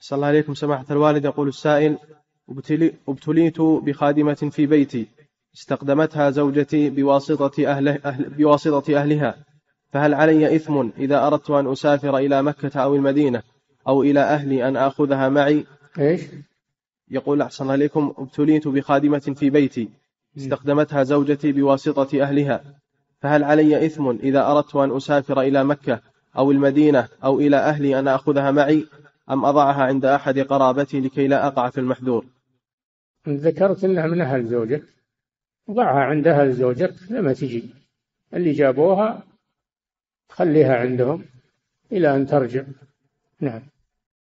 صلى الله عليكم سماحة الوالد. يقول السائل: ابتليت بخادمة في بيتي استخدمتها زوجتي بواسطة أهلها، فهل علي إثم إذا أردت أن أسافر إلى مكة أو المدينة أو إلى أهلي أن أخذها معي؟ إيش؟ يقول: أحسن الله عليكم، ابتليت بخادمة في بيتي استخدمتها زوجتي بواسطة أهلها، فهل علي إثم إذا أردت أن أسافر إلى مكة أو المدينة أو إلى أهلي أن أخذها معي، أم أضعها عند أحد قرابتي لكي لا أقع في المحذور؟ ذكرت أنها من أهل زوجك، ضعها عند أهل زوجك لما تجي، اللي جابوها خليها عندهم إلى أن ترجع. نعم.